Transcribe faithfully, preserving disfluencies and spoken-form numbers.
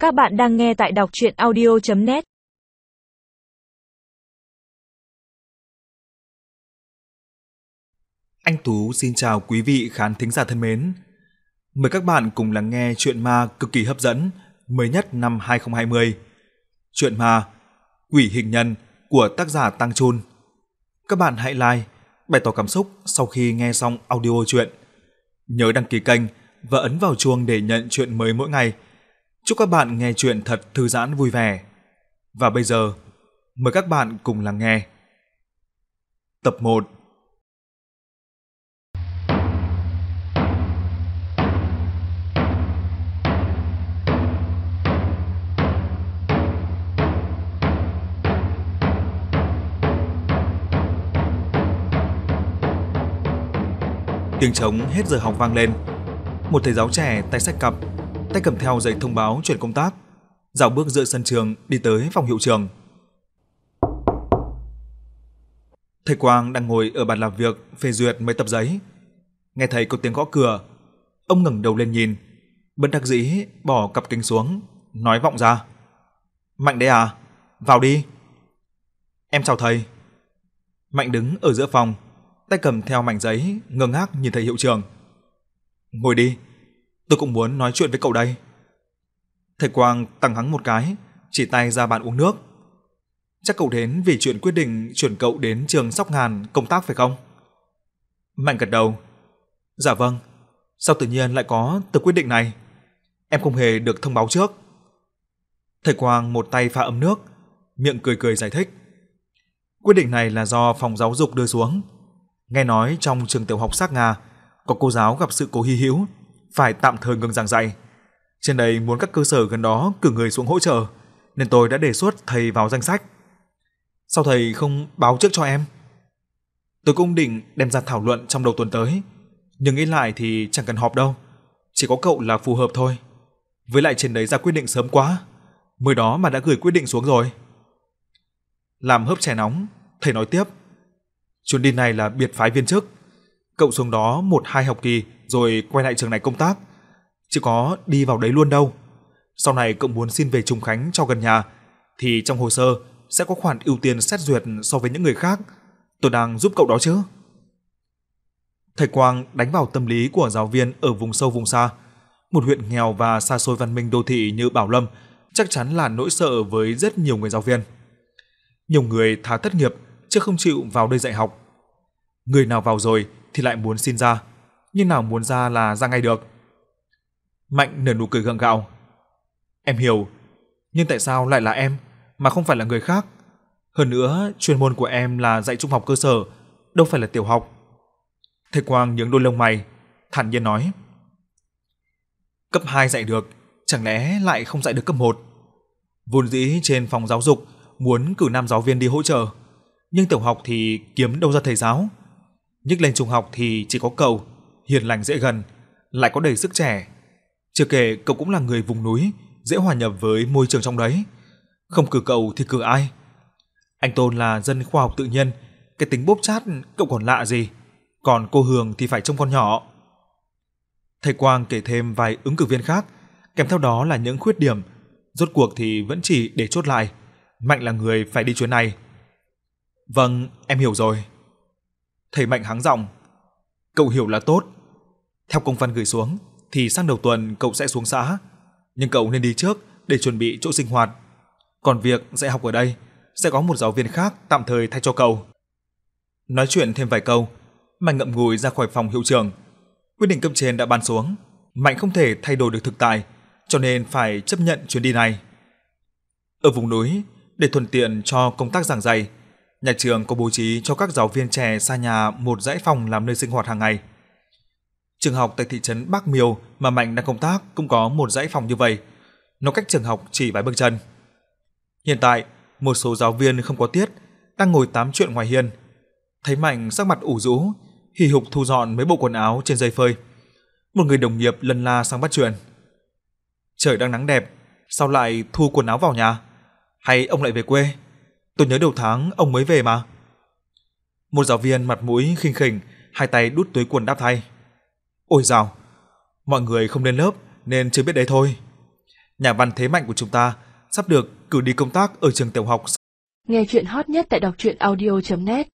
Các bạn đang nghe tại đọc truyện audio chấm net. Anh Tú xin chào quý vị khán thính giả thân mến. Mời các bạn cùng lắng nghe truyện ma cực kỳ hấp dẫn mới nhất năm hai không hai không. Truyện ma Quỷ Hình Nhân của tác giả Tăng Chun. Các bạn hãy like, bày tỏ cảm xúc sau khi nghe xong audio truyện. Nhớ đăng ký kênh và ấn vào chuông để nhận truyện mới mỗi ngày. Chúc các bạn nghe truyện thật thư giãn vui vẻ. Và bây giờ, mời các bạn cùng lắng nghe. Tập một. Tiếng trống hết giờ học vang lên. Một thầy giáo trẻ tay xách cặp, tay cầm theo giấy thông báo chuyển công tác, dạo bước giữa sân trường đi tới phòng hiệu trưởng. Thầy Quang đang ngồi ở bàn làm việc phê duyệt mấy tập giấy. Nghe thấy có tiếng gõ cửa, ông ngẩng đầu lên nhìn, bất đắc dĩ bỏ cặp kính xuống, nói vọng ra: "Mạnh đấy à? Vào đi." "Em chào thầy." Mạnh đứng ở giữa phòng, tay cầm theo mảnh giấy, ngơ ngác nhìn thầy hiệu trưởng. "Ngồi đi, tôi cũng muốn nói chuyện với cậu đây." Thầy Quang tằng hắng một cái, chỉ tay ra bàn uống nước. "Chắc cậu đến vì chuyện quyết định chuyển cậu đến trường Sóc Ngàn công tác phải không?" Mạnh gật đầu. "Dạ vâng, sao tự nhiên lại có từ quyết định này? Em không hề được thông báo trước." Thầy Quang một tay pha ấm nước, miệng cười cười giải thích. "Quyết định này là do phòng giáo dục đưa xuống. Nghe nói trong trường tiểu học Sắc Nga có cô giáo gặp sự cố hy hữu, phải tạm thời ngừng giảng dạy. Trên đây muốn các cơ sở gần đó cử người xuống hỗ trợ, nên tôi đã đề xuất thầy vào danh sách. Sao thầy không báo trước cho em? Tôi cũng định đem ra thảo luận trong đầu tuần tới, nhưng nghĩ lại thì chẳng cần họp đâu, chỉ có cậu là phù hợp thôi. Với lại trên đấy ra quyết định sớm quá, mới đó mà đã gửi quyết định xuống rồi." Làm hớp chè nóng, thầy nói tiếp: "Chuyến đi này là biệt phái viên chức, cậu xuống đó một hai học kỳ rồi quay lại trường này công tác, chứ có đi vào đấy luôn đâu. Sau này cậu muốn xin về Trùng Khánh cho gần nhà thì trong hồ sơ sẽ có khoản ưu tiên xét duyệt so với những người khác. Tôi đang giúp cậu đó chứ." Thầy Quang đánh vào tâm lý của giáo viên ở vùng sâu vùng xa. Một huyện nghèo và xa xôi văn minh đô thị như Bảo Lâm chắc chắn là nỗi sợ với rất nhiều người giáo viên. Nhiều người thà thất nghiệp chứ không chịu vào đây dạy học. Người nào vào rồi thì lại muốn xin ra, nhưng nào muốn ra là ra ngay được. Mạnh nở nụ cười gượng gạo. "Em hiểu, nhưng tại sao lại là em mà không phải là người khác? Hơn nữa, chuyên môn của em là dạy trung học cơ sở, đâu phải là tiểu học." Thầy Quang nhướng đôi lông mày, thản nhiên nói: "Cấp hai dạy được, chẳng lẽ lại không dạy được cấp một? Vốn dĩ trên phòng giáo dục muốn cử nam giáo viên đi hỗ trợ, nhưng tiểu học thì kiếm đâu ra thầy giáo. Nhích lên trung học thì chỉ có cậu, hiền lành dễ gần, lại có đầy sức trẻ. Chưa kể cậu cũng là người vùng núi, dễ hòa nhập với môi trường trong đấy. Không cử cậu thì cử ai? Anh Tôn là dân khoa học tự nhiên, cái tính bốp chát cậu còn lạ gì, còn cô Hường thì phải trông con nhỏ." Thầy Quang kể thêm vài ứng cử viên khác, kèm theo đó là những khuyết điểm. Rốt cuộc thì vẫn chỉ để chốt lại Mạnh là người phải đi chuyến này. "Vâng, em hiểu rồi." Thầy Mạnh hắng giọng. "Cậu hiểu là tốt. Theo công văn gửi xuống thì sang đầu tuần cậu sẽ xuống xã, nhưng cậu nên đi trước để chuẩn bị chỗ sinh hoạt. Còn việc dạy học ở đây sẽ có một giáo viên khác tạm thời thay cho cậu." Nói chuyện thêm vài câu, Mạnh ngậm ngùi ra khỏi phòng hiệu trưởng. Quyết định cấp trên đã ban xuống, Mạnh không thể thay đổi được thực tại, cho nên phải chấp nhận chuyến đi này. Ở vùng núi, để thuận tiện cho công tác giảng dạy, nhà trường có bố trí cho các giáo viên trẻ xa nhà một dãy phòng làm nơi sinh hoạt hàng ngày. Trường học tại thị trấn Bắc Miêu mà Mạnh đang công tác cũng có một dãy phòng như vậy, nó cách trường học chỉ vài bước chân. Hiện tại, một số giáo viên không có tiết đang ngồi tám chuyện ngoài hiên. Thấy Mạnh sắc mặt ủ rũ, hì hục thu dọn mấy bộ quần áo trên giày phơi, một người đồng nghiệp lân la sang bắt chuyện: "Trời đang nắng đẹp, sao lại thu quần áo vào nhà? Hay ông lại về quê? Tôi nhớ đầu tháng ông mới về mà." Một giáo viên mặt mũi khinh khỉnh, hai tay đút túi quần đáp thay: "Ôi dào, mọi người không lên lớp nên chưa biết đấy thôi. nhà văn thế mạnh của chúng ta sắp được cử đi công tác ở trường tiểu học. Nghe chuyện hot nhất tại đọc truyện audio chấm net